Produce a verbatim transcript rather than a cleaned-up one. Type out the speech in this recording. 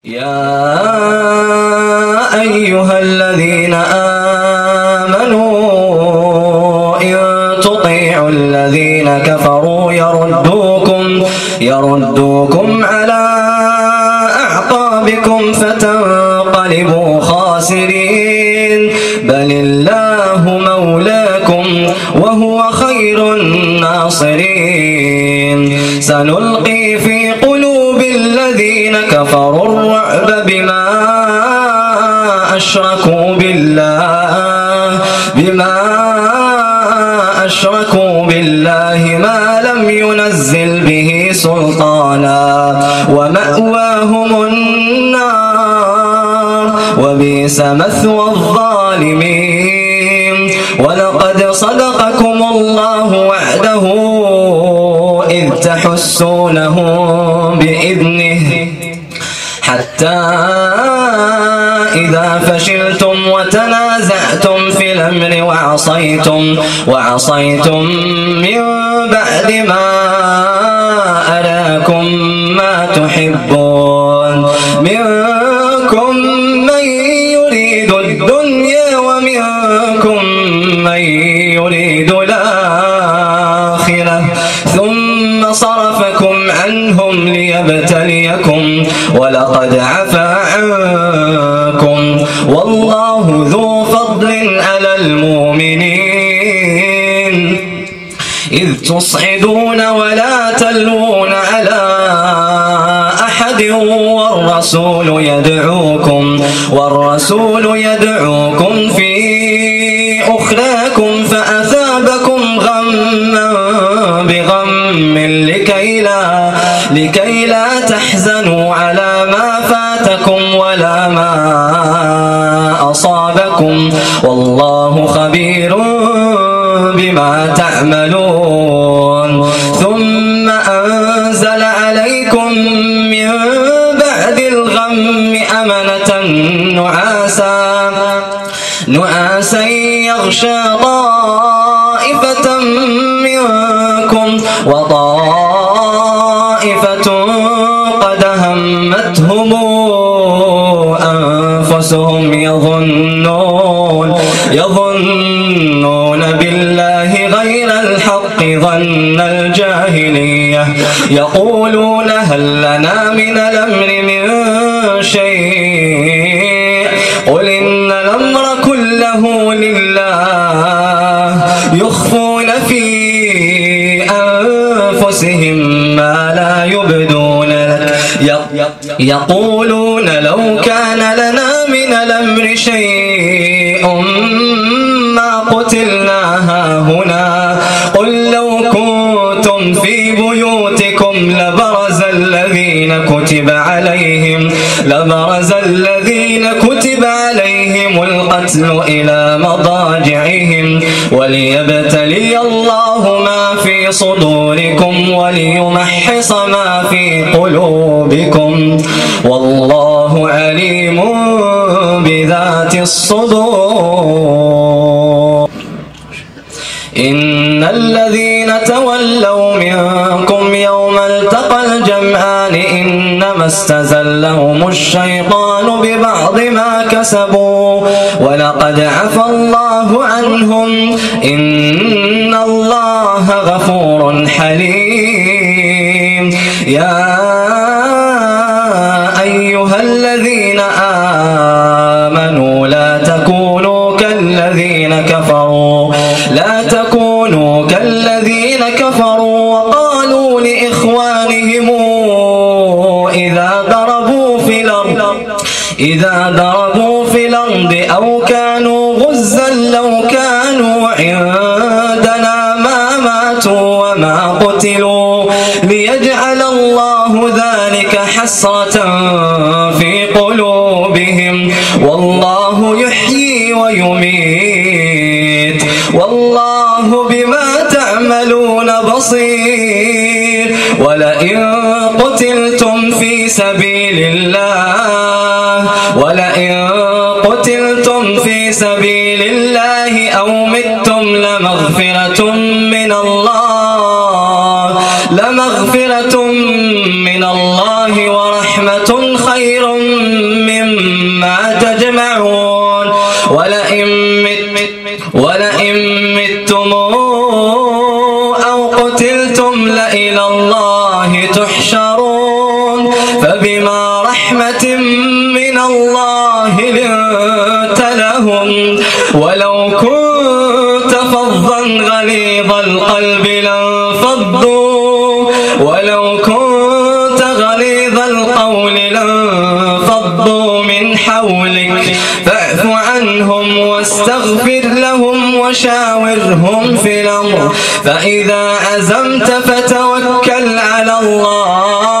يا أيها الذين آمنوا إن تطيعوا الذين كفروا يردوكم يردوكم على أعقابكم فتنقلبوا خاسرين بل الله مولاكم وهو خير الناصرين سنلقي في قلوب الذين كفروا الرعب بما أشركوا بالله بما أشركوا بالله ما لم ينزل به سلطانا ومأواهم النار وبئس مثوى الظالمين ولقد صدقكم الله وعده إذ تحسونهم بإذنه حتى إذا فشلتم وتنازعتم في الأمر وعصيتم وعصيتم من بعد ما أراكم ما تحبون منكم من يريد الدنيا ومنكم من يريد الآخرة ثم صرفكم عنهم ليبتليكم ولقد عفا عنكم والله ذو فضل على المؤمنين إذ تصعدون ولا تلوون على أحد والرسول يدعوكم والرسول يدعوكم في أخراكم فأثابكم غما بغم لكي لا لكي لا تحزنوا على ما فاتكم ولا ما أصابكم والله خبير بما تعملون ثم أنزل عليكم من بعد الغم أمنة نعاسا نعاسا يغشى طائفة منكم وطائفة قد همتهم أنفسهم يظنون يظنون بالله غير الحق ظن الجاهلية يقولون هل لنا من الأمر من شيء قل إن الأمر كله لله يخفون في أنفسهم ما لا يبدون لك يقولون لو كان لنا من الأمر شيء ما قتلنا هاهنا قل لو كنتم في بيوتكم لبرز الذين كتب عليهم لبرز الذين كتب عليهم القتل إلى مضاجعهم وليبتلي الله ما في صدوركم وليمحص ما في قلوبكم والله عليم بذات الصدور إن الذين تولوا منكم يوم التقى الجمعان إنما استزلهم الشيطان ببعض ما كسبوا ولقد عفى الله عنهم إن الله غفور حليم يا أيها الذين آمنوا لا تكونوا كالذين كفروا لا تكونوا كالذين كفروا وقالوا لإخوانهم إذا ضربوا في الأرض إذا ضربوا في الأرض أو كانوا غزا لو كانوا عندنا ما ماتوا وما قتلوا ليجعل الله ذلك حسرة في قلوبهم والله يحيي ويميت والله بما تعملون بصير ولئن قتلتم في سبيل الله ولئن قتلتم في سبيل الله أو متم لمغفرة من الله لمغفرة من الله ورحمة خير ولئن مت ولئن متم أو قتلتم لإلى الله تحشرون فبما رحمة من الله لنت لهم ولو كنت فظا غليظ القلب لانفضوا ولو كنت غليظ القول لانفضوا من حولك فاعف عنهم واستغفر لهم وشاورهم في الأمر فإذا عزمت فتوكل على الله